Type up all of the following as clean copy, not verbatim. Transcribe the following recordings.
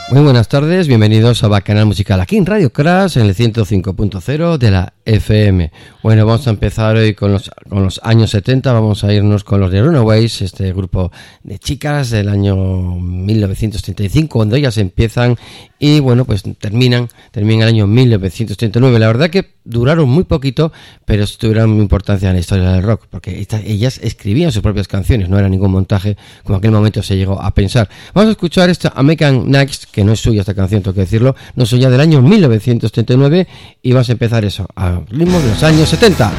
Muy buenas tardes, bienvenidos a Bacanal Musical aquí en Radio Crash en el 105.0 de la FM. Bueno, vamos a empezar hoy con los años 70, vamos a irnos con los de Runaways, este grupo de chicas del año 1935, cuando ellas empiezan y bueno, pues terminan el año 1939. La verdad que duraron muy poquito, pero tuvieron importancia en la historia del rock, porque ellas escribían sus propias canciones, no era ningún montaje como en aquel momento se llegó a pensar. Vamos a escuchar esta American Next, que no es suya esta canción, tengo que decirlo, no es suya, del año 1939, y vamos a empezar eso, al ritmo de los años 70.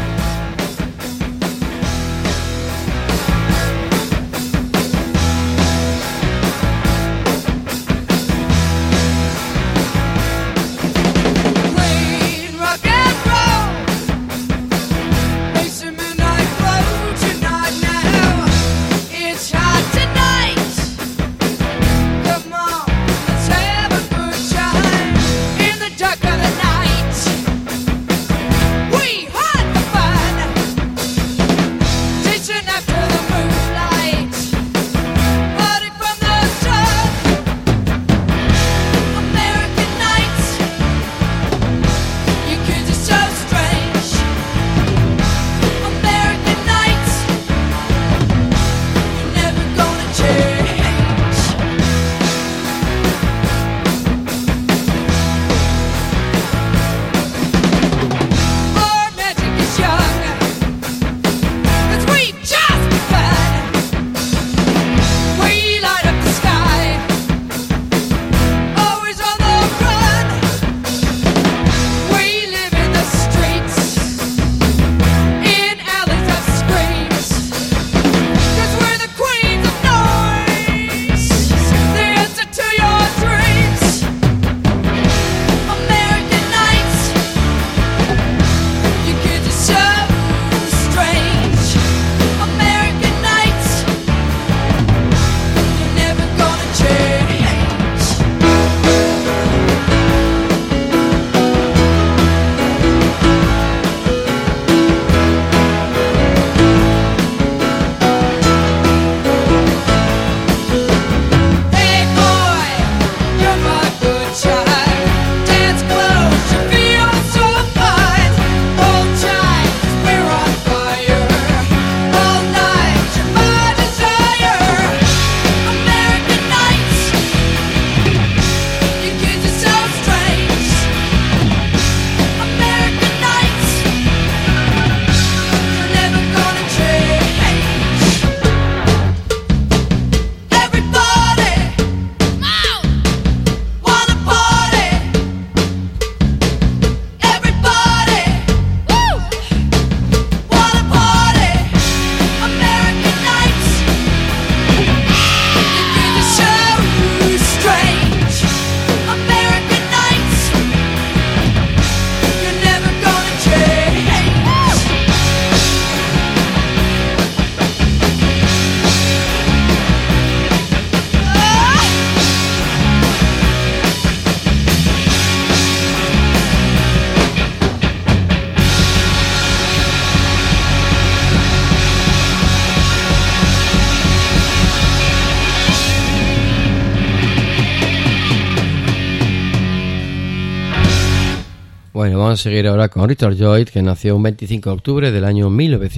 Bueno, vamos a seguir ahora con Richard Lloyd, que nació un 25 de octubre del año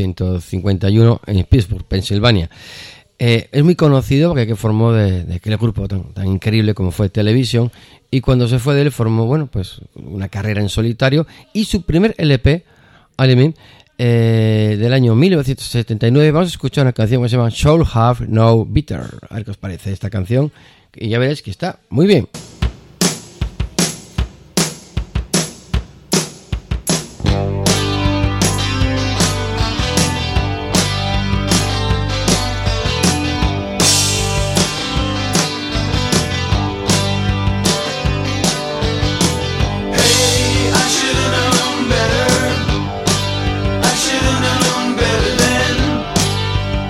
1951 en Pittsburgh, Pensilvania. Es muy conocido porque formó de aquel grupo tan increíble como fue Television, y cuando se fue de él formó, bueno, pues una carrera en solitario, y su primer LP, Alumin, del año 1979, vamos a escuchar una canción que se llama Should Have No Bitter. A ver qué os parece esta canción, y ya veréis que está muy bien.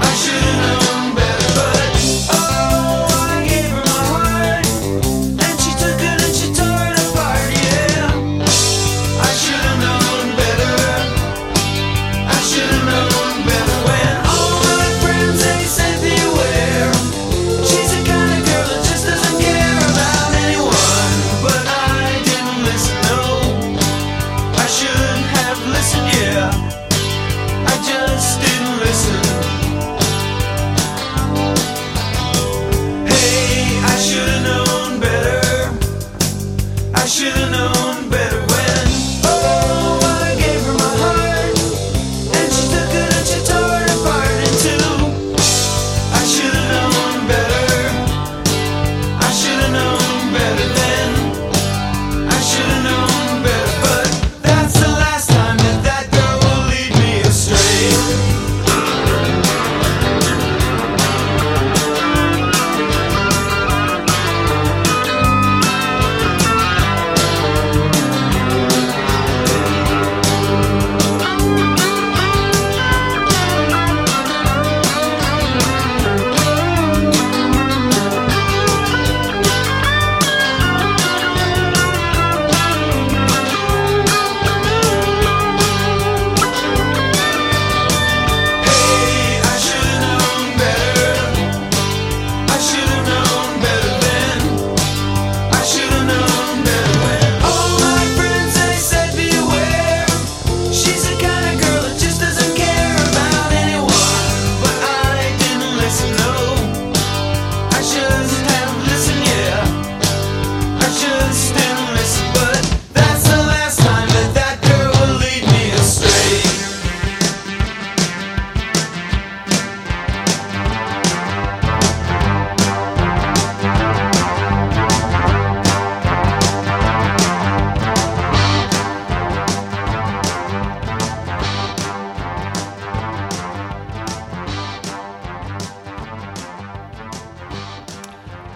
And she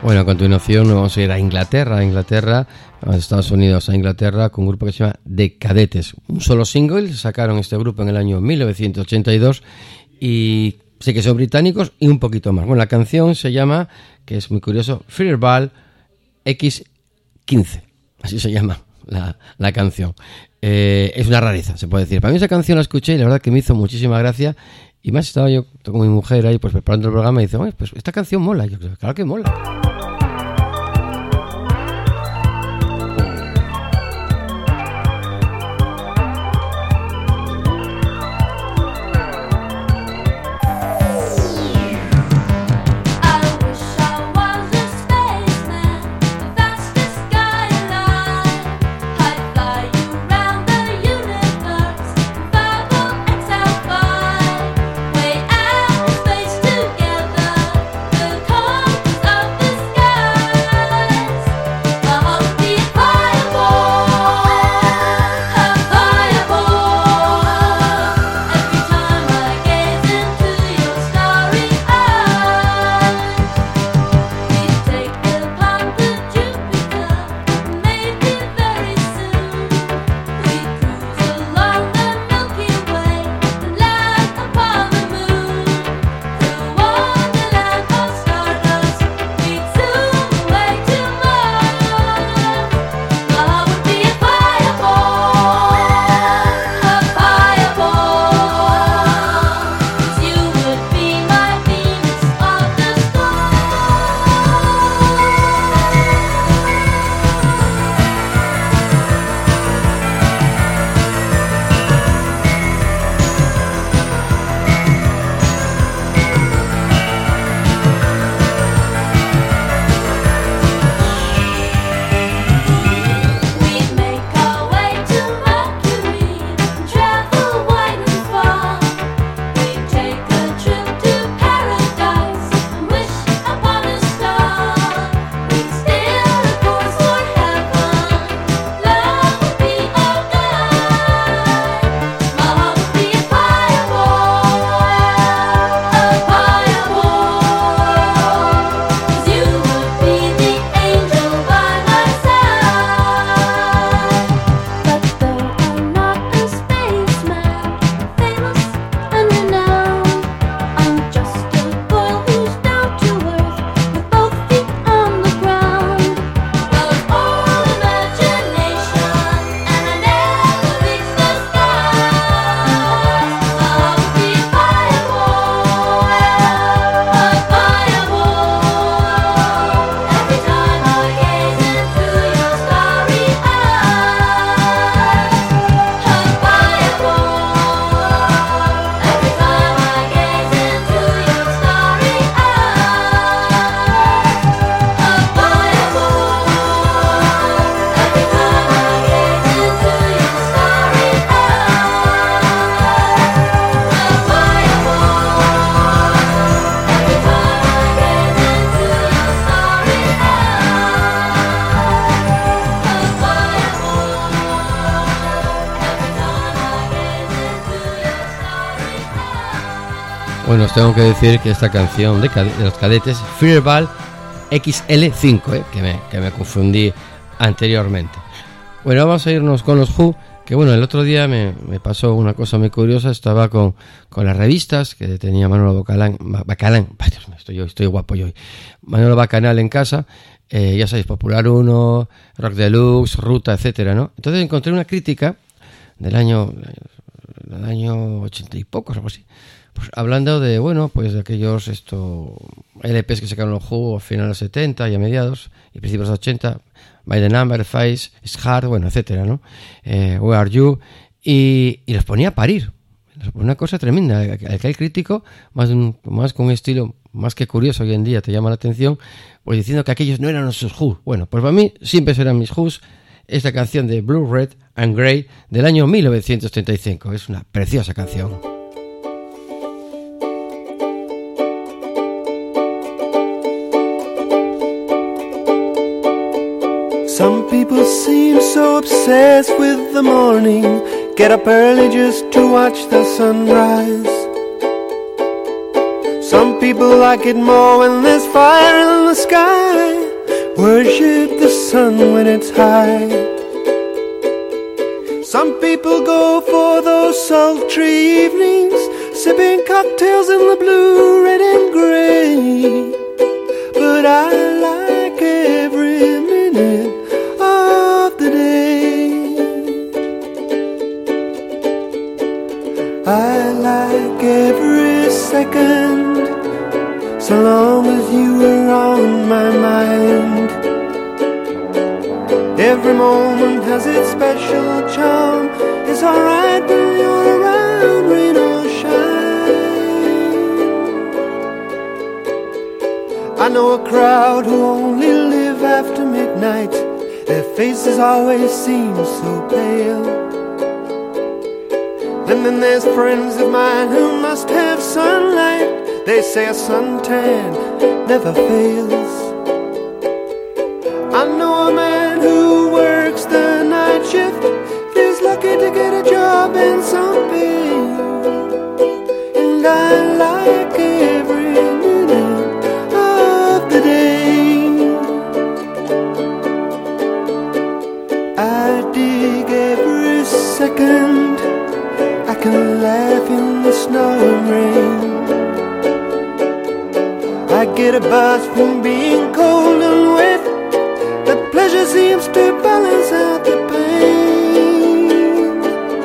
Bueno, a continuación nos vamos a ir a Inglaterra, a Estados Unidos, a Inglaterra, con un grupo que se llama The Cadetes. Un solo single, sacaron este grupo en el año 1982 y sé que son británicos y un poquito más. Bueno, la canción se llama, que es muy curioso, Fireball X15, así se llama la canción. Es una rareza, se puede decir. Para mí esa canción la escuché y la verdad que me hizo muchísima gracia. Y más estaba yo con mi mujer ahí pues preparando el programa y dice, oye, pues esta canción mola. Y yo, claro que mola. Bueno, os tengo que decir que esta canción de los Cadetes, Fireball XL5, que me confundí anteriormente. Bueno, vamos a irnos con los Who, que bueno, el otro día me pasó una cosa muy curiosa. Estaba con las revistas que tenía Manolo Bacalán, estoy guapo yo hoy, Manolo Bacanal en casa, ya sabéis, Popular 1, Rock Deluxe, Ruta, etcétera, ¿no? Entonces encontré una crítica del año 80 y pocos, algo así, pues hablando de, bueno, pues de aquellos LPs que sacaron los Who a finales de los 70 y a mediados y principios de los 80, By the Number, Face, It's Hard, bueno, etcétera, ¿no? Where Are You? Y los ponía a parir. Una cosa tremenda. Aquel crítico, más con un estilo más que curioso hoy en día, te llama la atención, pues diciendo que aquellos no eran nuestros Who. Bueno, pues para mí siempre serán mis Who's. Esta canción de Blue, Red and Grey del año 1935. Es una preciosa canción. Some people seem so obsessed with the morning, get up early just to watch the sunrise. Some people like it more when there's fire in the sky. worship the sun when it's high. Some people go for those sultry evenings, sipping cocktails in the blue, red and grey. But I like every minute of the day. I like every second, so long as you are on my mind. Every moment has its special charm. It's alright when you're around, rain or shine. I know a crowd who only live after midnight. Their faces always seem so pale. And then there's friends of mine who must have sunlight. They say a suntan never fails. I know a man who works the night shift, feels lucky to get a job and some pay. And I like every minute of the day. I dig every second. I can laugh in the snow and rain. I get a buzz from being cold and wet. The pleasure seems to balance out the pain.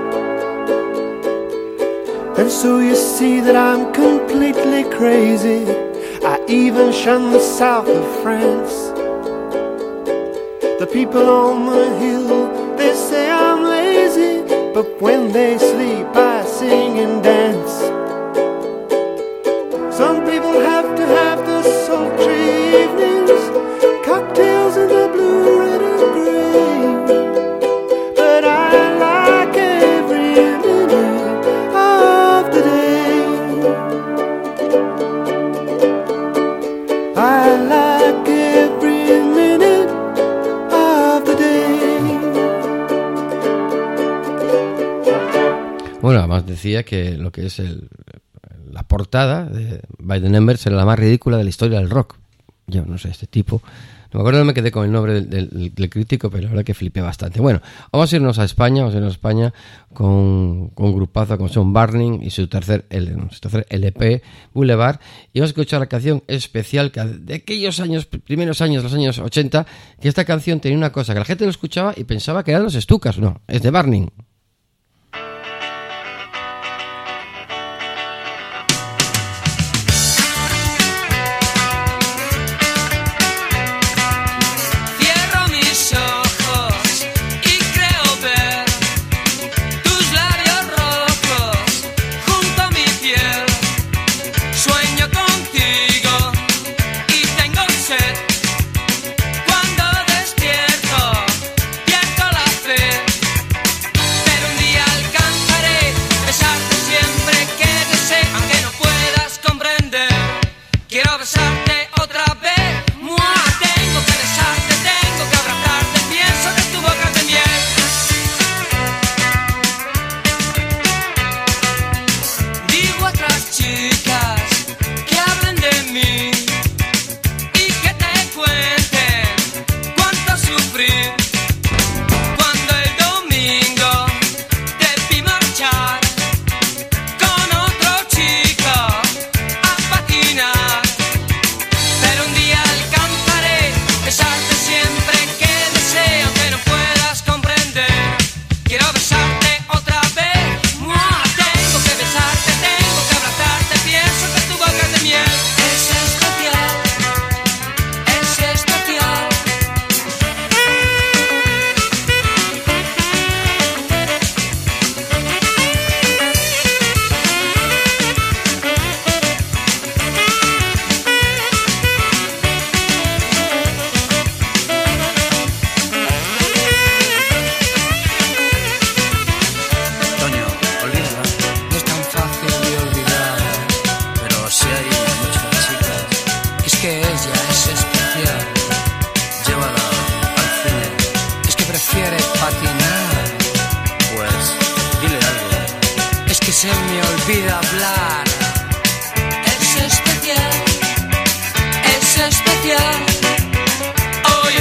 And so you see that I'm completely crazy. I even shun the south of France. The people on the hill, they say I'm lazy, but when they sleep I sing and dance. Some people have to have the sultry evenings, cocktails in the blue, red and grey. But I like every minute of the day. I like every minute of the day. Bueno, además decía que lo que es la portada de By the Numbers era la más ridícula de la historia del rock. Yo no sé, este tipo, no me acuerdo, no me quedé con el nombre del crítico, pero la verdad que flipé bastante. Bueno, vamos a irnos a España, con un grupazo como son Burning y su tercer LP, Boulevard, y vamos a escuchar la canción especial de aquellos años, primeros años, los años 80, que esta canción tenía una cosa, que la gente lo escuchaba y pensaba que eran los Stukas. No, es de Burning. se me olvida hablar. Es especial, es especial. Hoy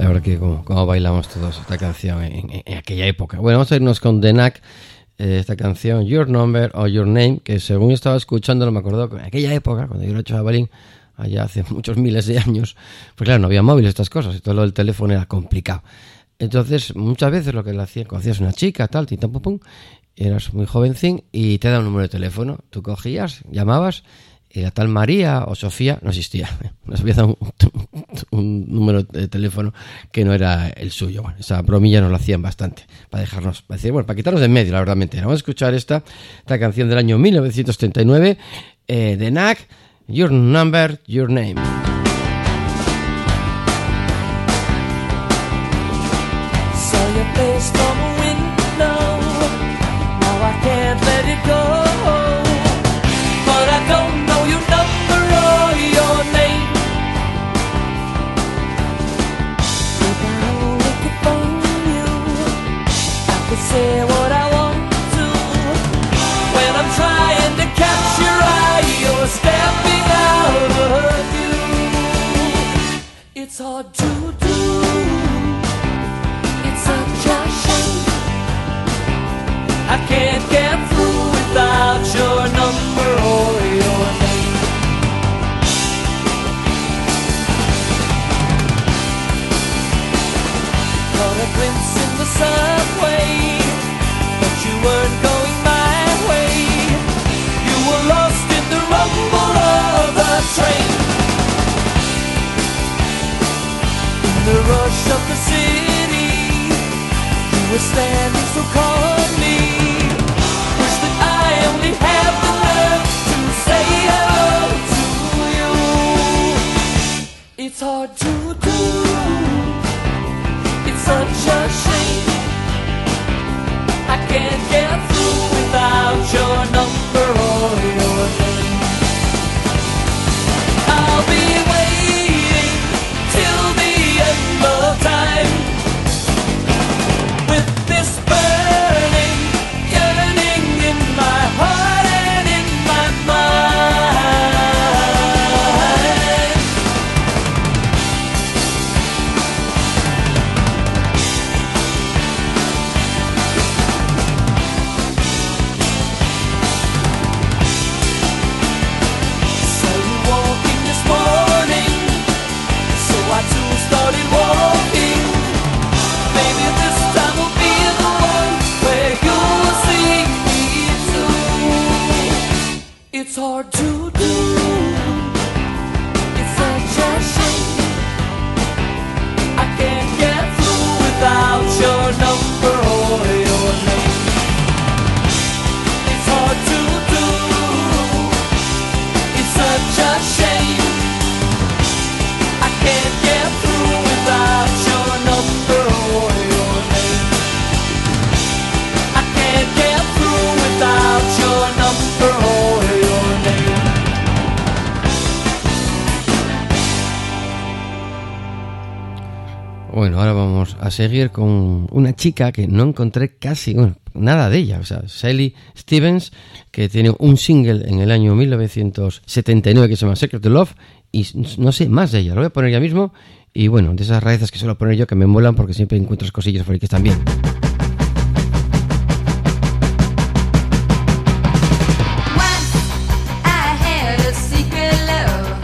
La verdad que como bailamos todos esta canción en aquella época. Bueno, vamos a irnos con The Knack, esta canción Your Number or Your Name, que según estaba escuchándolo me acordó que en aquella época, cuando yo era chavalín, allá hace muchos miles de años, pues claro, no había móviles, estas cosas, y todo lo del teléfono era complicado. Entonces, muchas veces lo que le hacía, conocías una chica, tal, tin, pum, pum, eras muy jovencín y te da un número de teléfono, tú cogías, llamabas, y la tal María o Sofía no existía, nos había dado un número de teléfono que no era el suyo. Bueno, esa bromilla nos lo hacían bastante, para dejarnos, para decir, bueno, para quitarnos de en medio, la verdad. Vamos a escuchar esta canción del año 1939, de Knack, Your Number, Your Name. Saw your face from a window, now I can't let it go. But I don't know your number or your name. If I only could phone you, I could say what I want to. When I'm trying to catch your eye, you're stepping out of view. It's hard to do. It's such a shame. I can't get through without your number or your name. Caught a glimpse in the subway, but you weren't going my way. You were lost in the rumble of the train. In the rush of the city, you were standing so calmly. Wish that I only had the nerve to say hello to you. It's hard to do. It's such a shame. I can't get through without your number or your name. I'll be waiting till the end of time, with this burning yearning in my heart and in my mind. So you walking this morning, so I too started walking. Maybe this time will be the one where you'll see me too. It's hard to do. It's such a shame. I can't get through without your number or your name. It's hard to do. It's such a shame. I can't get through without your number or your name. I can't get through without your number or your name. Bueno, ahora vamos a seguir con una chica que no encontré casi, bueno, nada de ella. O sea, Sally Stevens, que tiene un single en el año 1979 que se llama Secret Love, y no sé más de ella. Lo voy a poner ya mismo. Y bueno, de esas raíces que suelo poner yo que me molan porque siempre encuentras cosillas por ahí que están bien. I had a secret love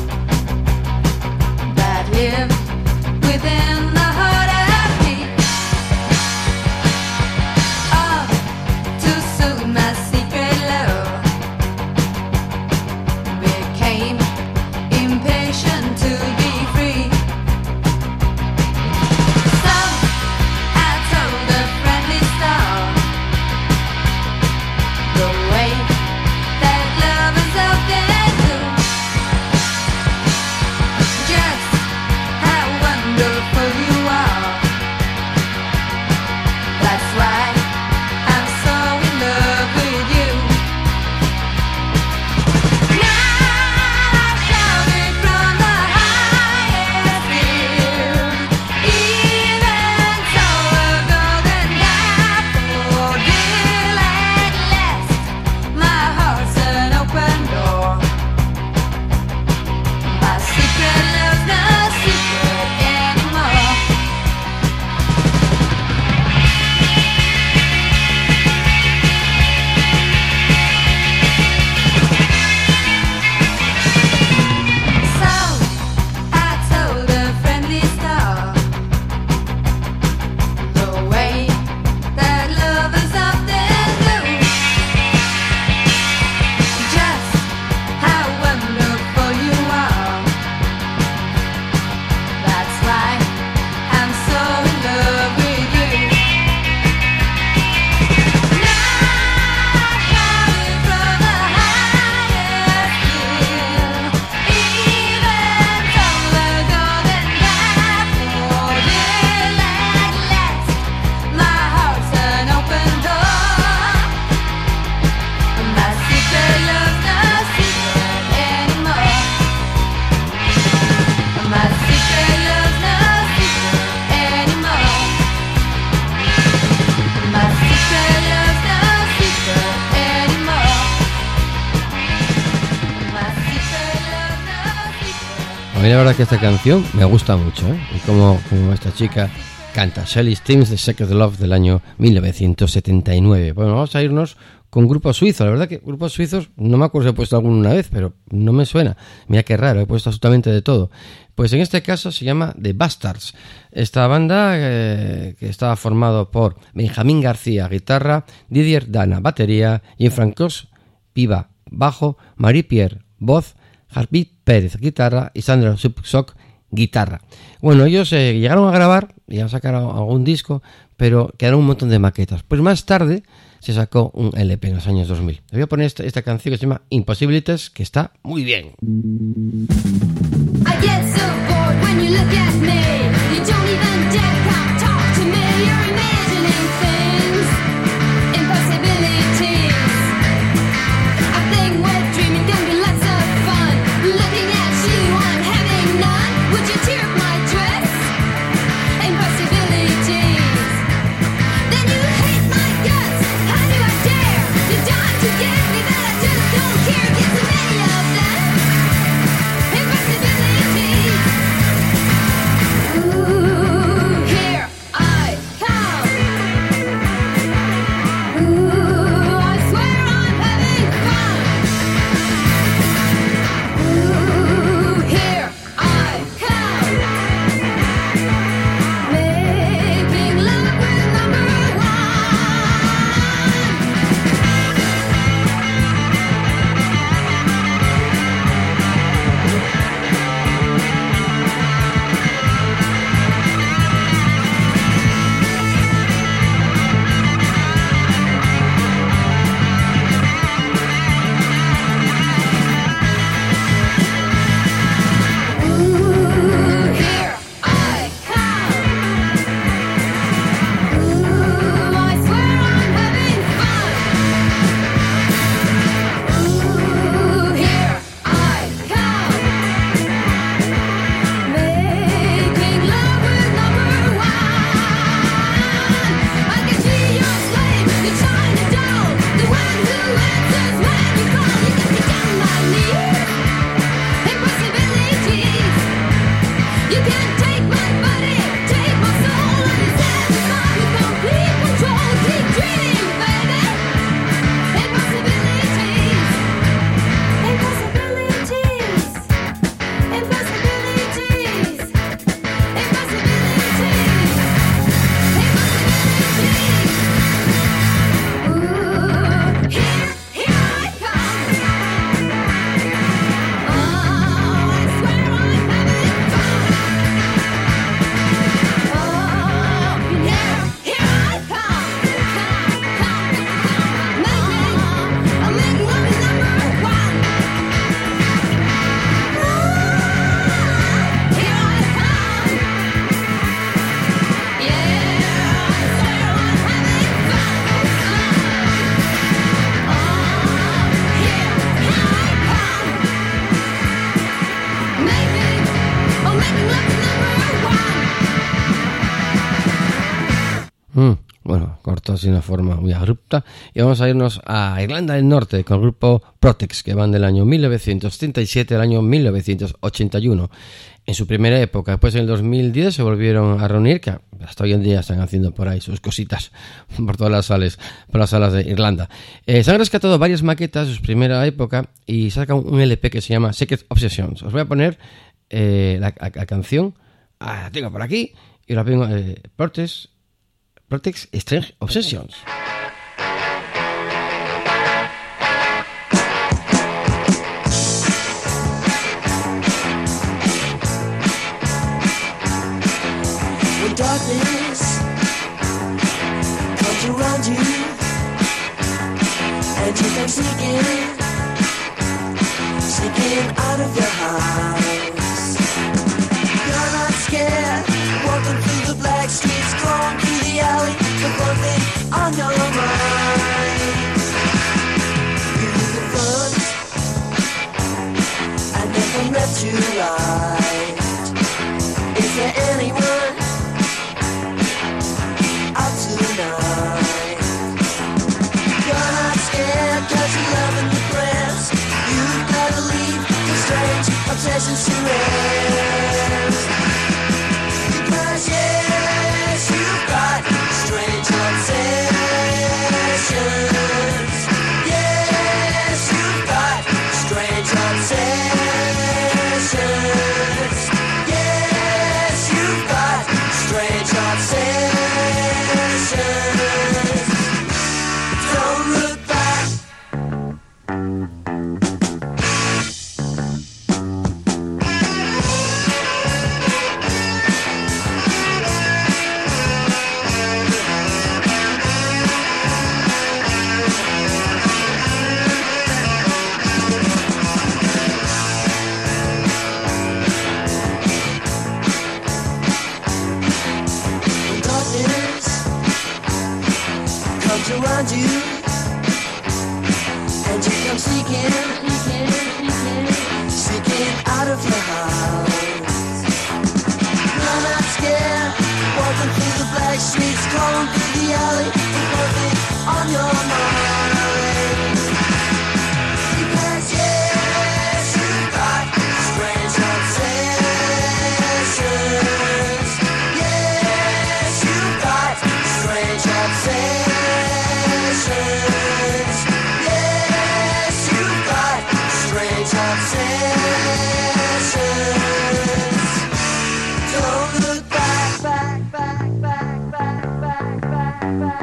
that lived within the heart of me. Oh, too soon my secret love became impatient to be free. So I told her A mí la verdad que esta canción me gusta mucho, ¿eh? Y como esta chica canta, Shelley Stims, The Secret Love del año 1979. Bueno, vamos a irnos con grupos suizos. La verdad que grupos suizos, no me acuerdo si he puesto alguno una vez, pero no me suena. Mira qué raro, he puesto absolutamente de todo. Pues en este caso se llama The Bastards. Esta banda que estaba formado por Benjamín García, guitarra, Didier Dana, batería, Jean-Francois Piva, bajo, Marie-Pierre, voz, Harpit Pérez, guitarra y Sandra Subsok, guitarra. Bueno, ellos llegaron a grabar y a sacar algún disco, pero quedaron un montón de maquetas. Pues más tarde se sacó un LP en los años 2000. Les voy a poner esta canción que se llama Impossibilities, que está muy bien. I get so bored when you look at me. You don't even dare come talk to me. You're imagining things, impossibilities. I think we're dreaming, gonna be lots of fun. Looking at you, I'm having none. Would you tear up my dress? Impossibilities. Then you hate my guts. How do I dare? You're dying to get me, but I just don't care. Get too many of them. Impossibilities. Ooh, here I come. Ooh, I swear I'm having fun. Ooh, here I come. Making love with number one. Ooh, here I come. Ooh, I swear I'm having fun. Ooh, here I come. Making love with number one. I can be your slave, your China doll, the one who answers when you call. You got me down on my knees. Impossibilities. You can't take my body, take my soul. I'm satisfied with complete control. Keep dreaming, baby. Impossibilities. Impossibilities. Impossibilities. Impossibilities. Ooh, here I come. Oh, I swear I'm having fun. Oh, here I come. I'll make love with number one. Here I come. Yeah, I swear I'm having fun. Oh, here I come. Making love with number one. Bueno, cortó así de una forma muy abrupta. Y vamos a irnos a Irlanda del Norte con el grupo Protex, que van del año 1977 al año 1981. En su primera época, después en el 2010 se volvieron a reunir, que hasta hoy en día están haciendo por ahí sus cositas por todas las salas de Irlanda. Se han rescatado varias maquetas de su primera época y sacan un LP que se llama Secret Obsessions. Os voy a poner la canción, la tengo por aquí, y la pongo Protex Strange Obsessions. When darkness comes around you and you've been sneaking out of your house, you're not scared, walking through the black streets, crawling through the alley, the one thing on your mind. You need the funds and never met you right. Is there anyone out tonight? You're not scared 'cause you're loving the press. You gotta leave the strange temptations to rest. Because yes, you've got strange obsessions. Yes, you've got strange obsessions. Yes, you've got strange obsessions. Don't look back. When darkness comes around you and you come sneaking out of your house. You're not scared, walking through the black streets, crawling through the alley, with nothing on your mind. Because yes, you've got strange obsessions. Yes, you've got strange obsessions. Yes, you've got strange obsessions. Don't look back, back, back, back, back, back, back, back,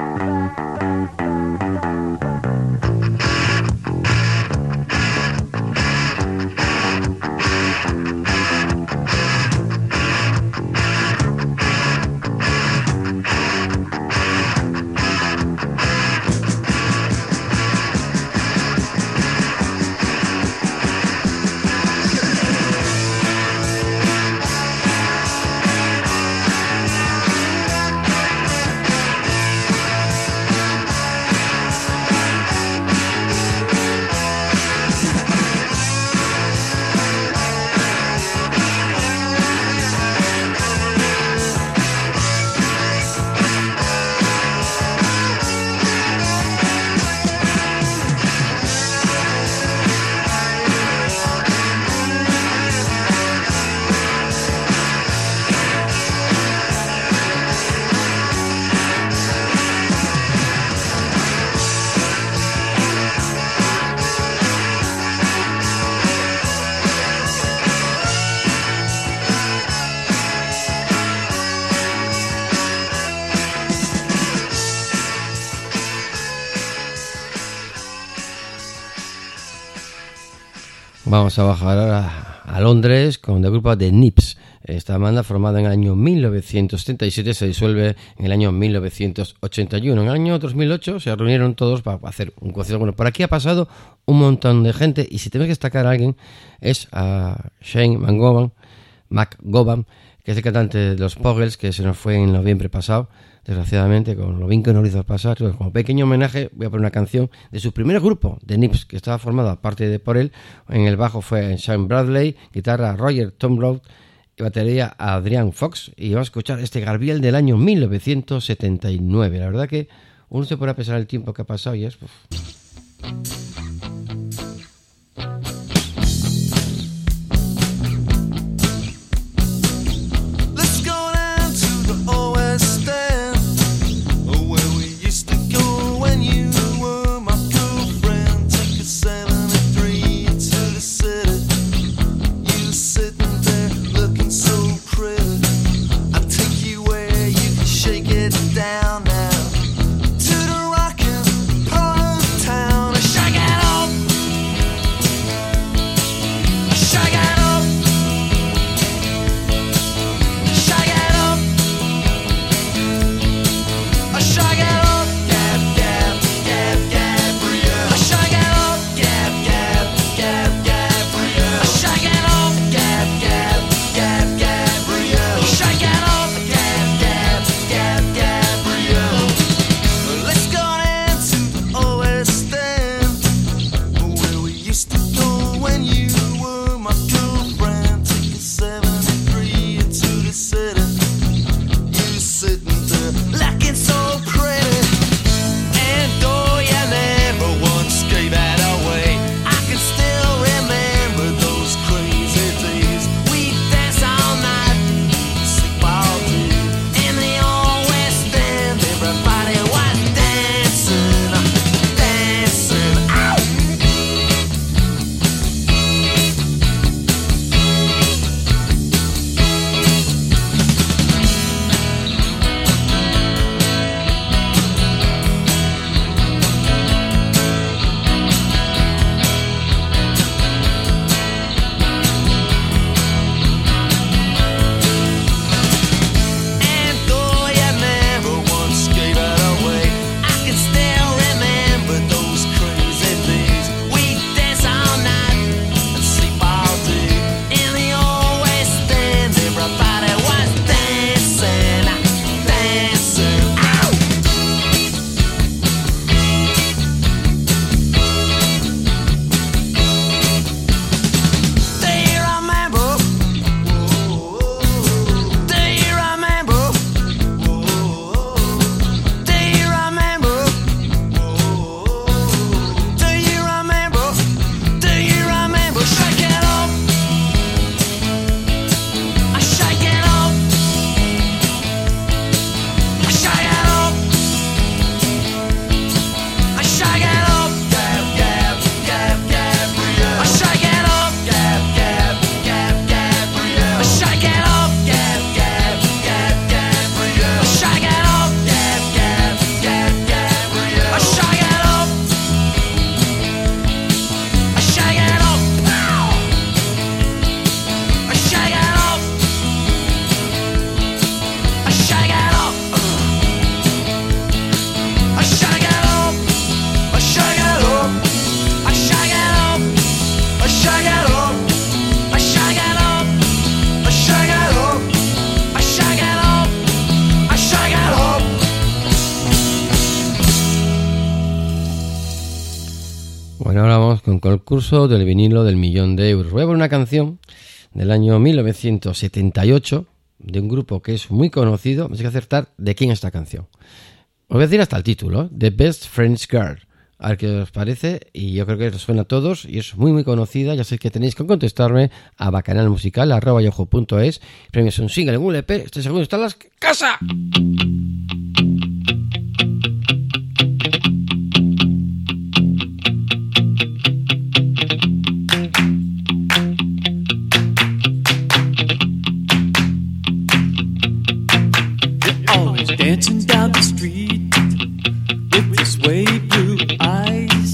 Vamos a bajar ahora a Londres con el grupo The Nips. Esta banda, formada en el año 1977, se disuelve en el año 1981. En el año 2008 se reunieron todos para hacer un concierto. Bueno, por aquí ha pasado un montón de gente, y si tengo que destacar a alguien es a Shane McGowan, que es el cantante de los Pogues, que se nos fue en noviembre pasado, desgraciadamente, con lo bien que nos lo hizo pasar. Entonces, como pequeño homenaje, voy a poner una canción de su primer grupo, The Nips, que estaba formado, aparte de por él, en el bajo fue Sean Bradley, guitarra Roger Tomrow y batería Adrian Fox. Y vamos a escuchar este Garbiel del año 1979. La verdad que uno se pone a pensar el tiempo que ha pasado y es... Down now to the rockin' part of town. Bueno, ahora vamos con concurso del vinilo del €1.000.000. Voy a poner una canción del año 1978 de un grupo que es muy conocido. Me hay que acertar de quién es esta canción. Os voy a decir hasta el título, The Best Friends Girl. A ver qué os parece, y yo creo que os suena a todos y es muy muy conocida. Ya sabéis que tenéis que contestarme a bacanalmusical@yahoo.es. Premios un single en un LP. Este segundo está en la casa. Always dancing down the street with your sway blue eyes.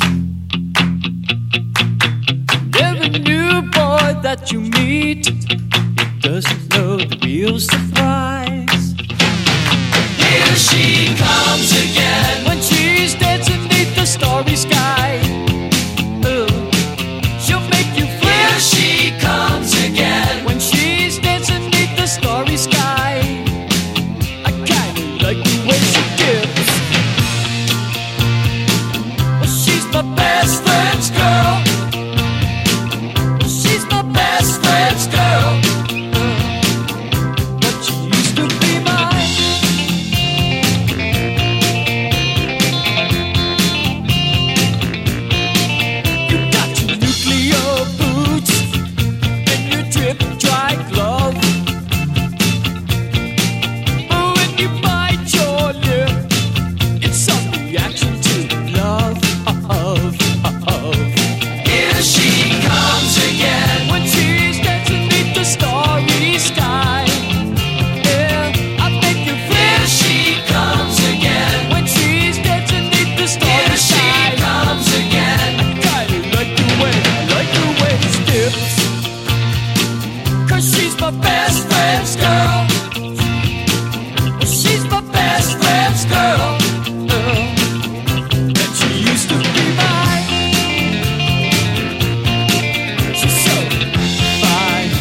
Every new boy that you meet, it doesn't know the real surprise. Here she comes again when she's dancing beneath the starry sky. Oh, she'll make you feel. Here she comes again when she's dancing beneath the starry sky. I kinda like the way she dips. She's my best friend's girl. She's my best friend's girl. But she used to be mine. You got your nuclear boots and your drip dry glove. Oh, when you bite your lip, it's some reaction to love. Here she comes again when she's dancing beneath the starry sky. Yeah, I make you feel. Here she comes again when she's dancing beneath the starry sky. Here she comes again. I kinda like the way she dips. 'Cause she's my best friend's girl. She's my best friend's girl. And she used to be mine. She's so fine.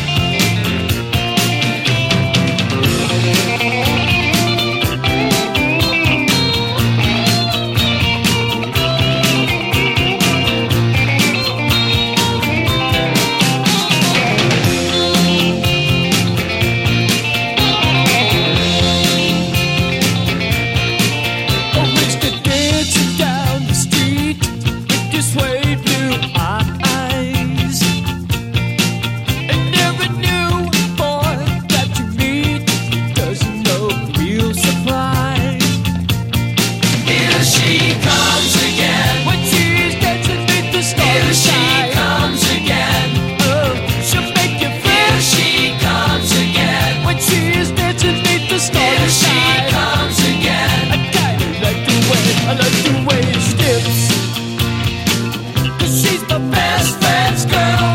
Oh, Mr. Dancing down the street with your sway blue eyes. And every new boy that you meet doesn't know the real surprise. Here she comes again when she's dancing beneath the starry sky. Here she comes again. Oh, she'll make you feel. Here she comes again when she's dancing beneath the starry sky. Here she comes again. I kinda like the way she dips. 'Cause she's my best friend's girl.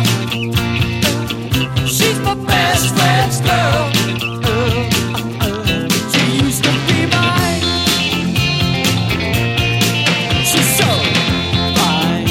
She's my best friend's girl. She used to be mine. She's so fine.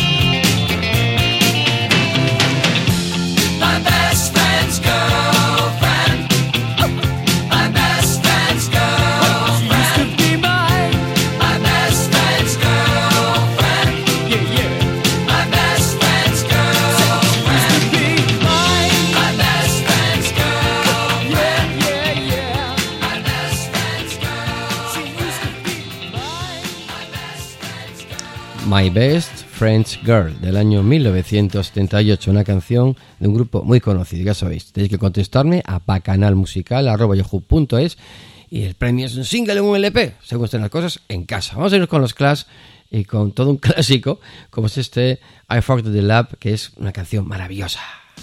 My best friend's girlfriend. My best friend's girlfriend. She used to be mine. My best friend's girlfriend. Yeah, yeah. My best friend's girlfriend. She used to be mine. My best friend's girlfriend. Yeah, yeah, yeah. My best friend's girlfriend. She used to be mine. My best friend's girlfriend. My Best Friend's Girl del año 1978, una canción de un grupo muy conocido, ya sabéis. Tenéis que contestarme a bacanalmusical@yahoo.es y el premio es un single en un LP, según estén las cosas, en casa. Vamos a irnos con los Clash y con todo un clásico como es este I Fucked the Lab, que es una canción maravillosa.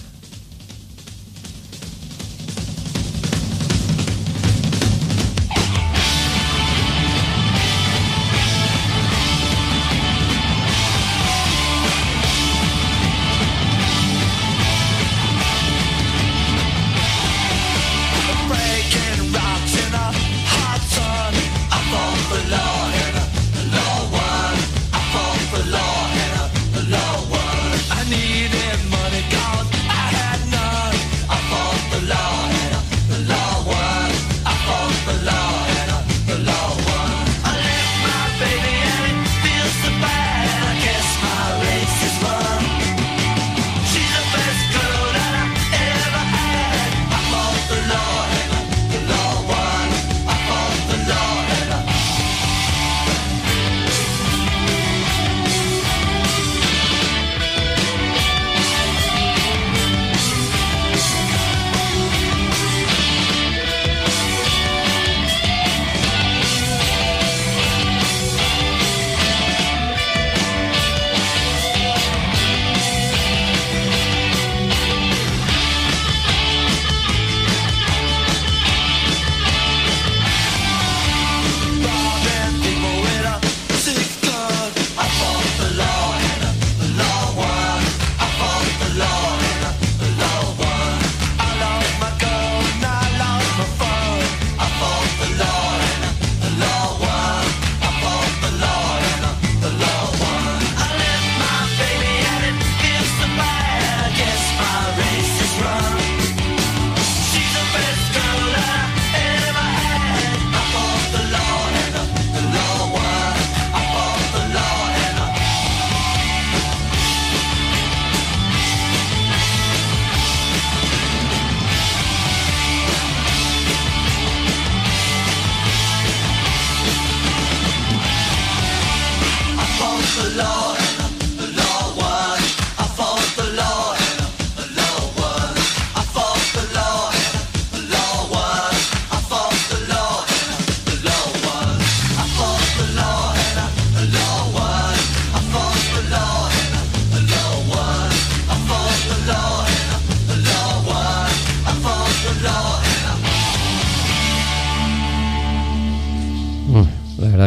Breaking rocks in a hot sun. I fall for law in a low one. I fall for law in a low one. I needed money, God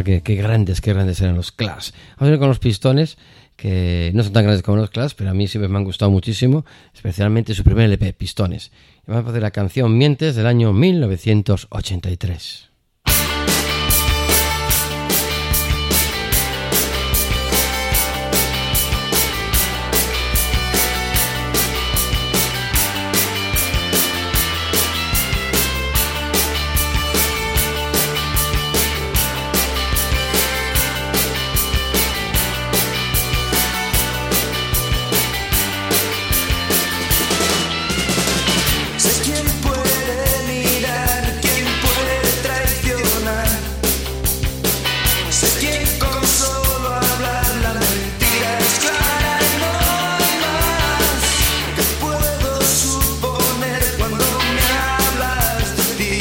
qué grandes eran los Clash. Vamos a ir con los Pistones, que no son tan grandes como los Clash, pero a mí siempre me han gustado muchísimo, especialmente su primer LP, Pistones. Y vamos a hacer la canción Mientes del año 1983. Sé quién puede mirar, quién puede traicionar. Sé quién con solo hablar la mentira es clara y no hay más. ¿Qué puedo suponer cuando me hablas de ti?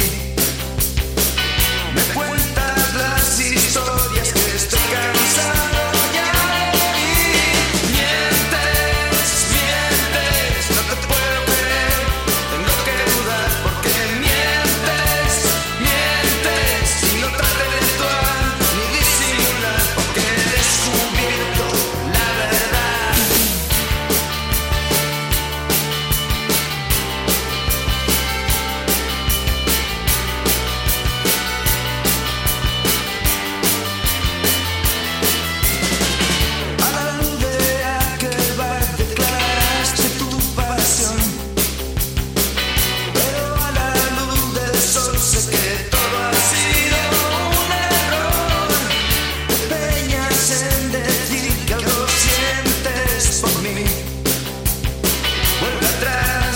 Me cuentas las historias que estoy cansado ya de oír. Mientes, mientes, no te puedo creer. Tengo que dudar porque mientes, mientes. Y no trate de actuar ni disimular porque he descubierto la verdad. A la luz de aquel bar declaraste tu pasión, pero a la luz del sol sé que todo ha sido un error. Te empeñas en decir que algo sientes por mí. Vuelve atrás,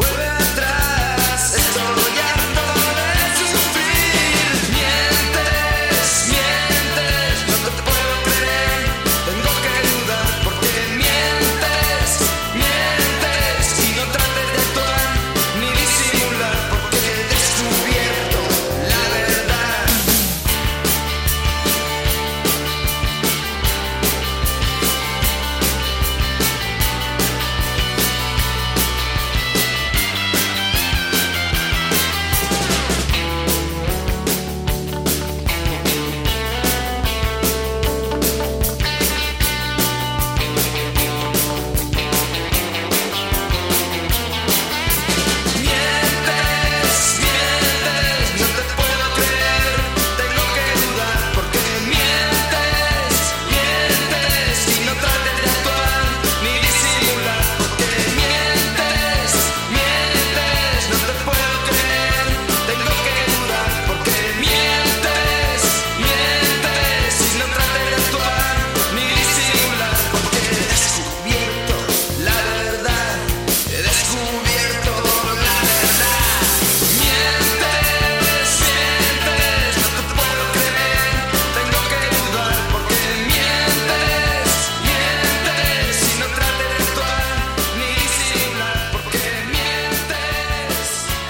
estoy harto de sufrir. Mientes, mientes, no te puedo creer. Tengo que dudar porque mientes, mientes. Y no trates de actuar ni disimular porque he descubierto la verdad. Mientes, mientes, no te puedo creer. Tengo que dudar porque mientes, mientes. Y no trates de actuar ni disimular porque mientes, mientes. No te puedo creer. Tengo que dudar porque mientes, mientes. Y no trates de actuar ni disimular porque he descubierto la verdad. He descubierto la verdad. Mientes, mientes, no te puedo creer. Tengo que dudar porque mientes, mientes. Y no trates de actuar ni disimular porque mientes.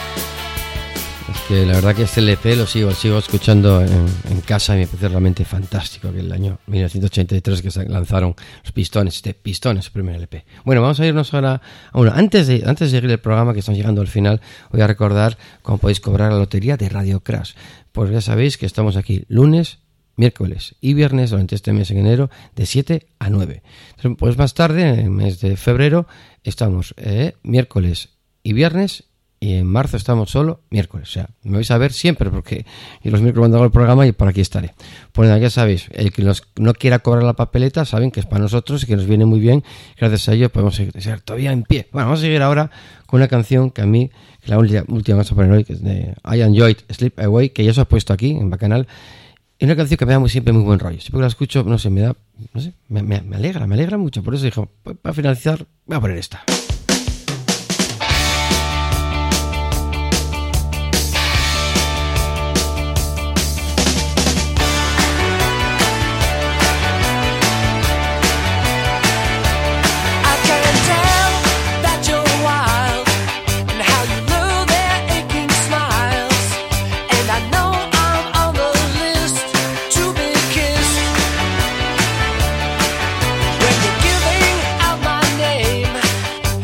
Es que la verdad que este LP lo sigo escuchando en casa y me parece realmente fantástico, que el año 1983 que se lanzaron los Pistones, Pistones, su primer LP. Bueno, vamos a irnos ahora a uno. Antes de seguir el programa, que estamos llegando al final, voy a recordar cómo podéis cobrar la lotería de Radio Crash. Pues ya sabéis que estamos aquí lunes, miércoles y viernes durante este mes en enero de 7 a 9. Entonces, pues más tarde, en el mes de febrero, estamos miércoles y viernes. Y en marzo estamos solo miércoles. O sea, me vais a ver siempre porque yo los miércoles cuando hago el programa y por aquí estaré. Pues nada, ya sabéis, el que no quiera cobrar la papeleta, saben que es para nosotros y que nos viene muy bien. Gracias a ello podemos seguir todavía en pie. Bueno, vamos a seguir ahora con una canción que a mí, que la última vamos a poner hoy, que es de I Enjoyed Sleep Away, que ya os he puesto aquí en Bacanal. Es una canción que me da siempre muy buen rollo. Siempre que la escucho, no sé, me alegra mucho. Por eso dije, para finalizar, voy a poner esta. When you're giving out my name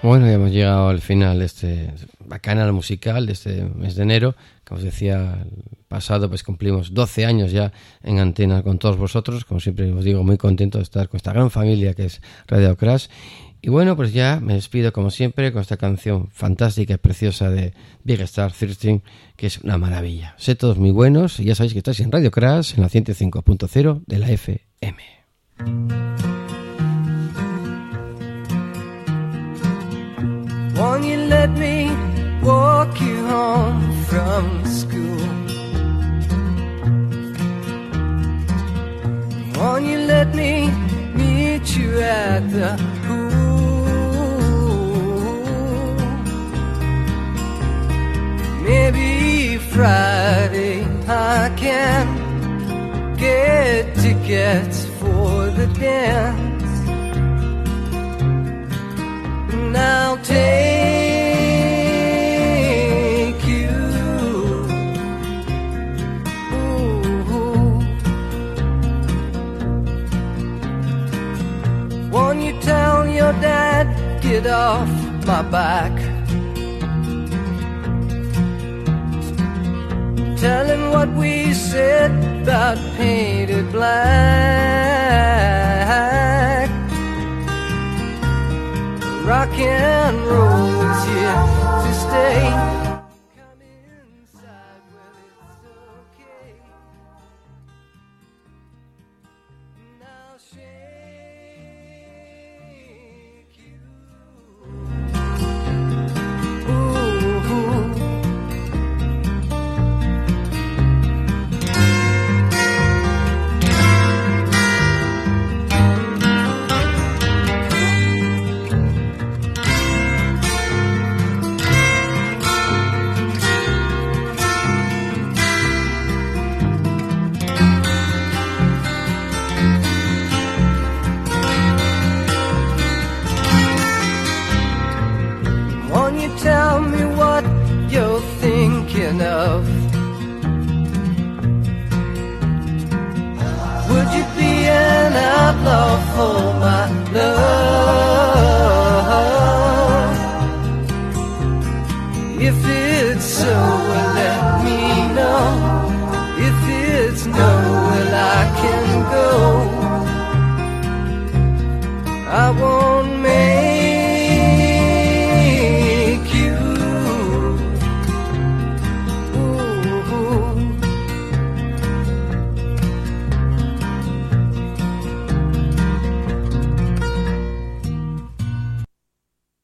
Bueno, ya hemos llegado al final de este bacanal musical de este mes de enero. Como os decía, el pasado pues cumplimos 12 años ya en antena con todos vosotros. Como siempre os digo, muy contento de estar con esta gran familia que es Radio Crash. Y bueno, pues ya me despido como siempre con esta canción fantástica y preciosa de Big Star 13, que es una maravilla. Sé todos muy buenos y ya sabéis que estáis en Radio Crash en la 105.0 de la FM. Won't you let me walk you home from school? Won't you let me meet you at the pool? Maybe Friday I can get tickets for the dance. And I'll take you. Ooh. Won't you tell your dad, get off my back? Tell him what we said about painted black. Rock and roll is here to stay. Come inside, well it's okay. And I'll shake you. Ooh. Tell me what you're thinking of. Would you be an outlaw for my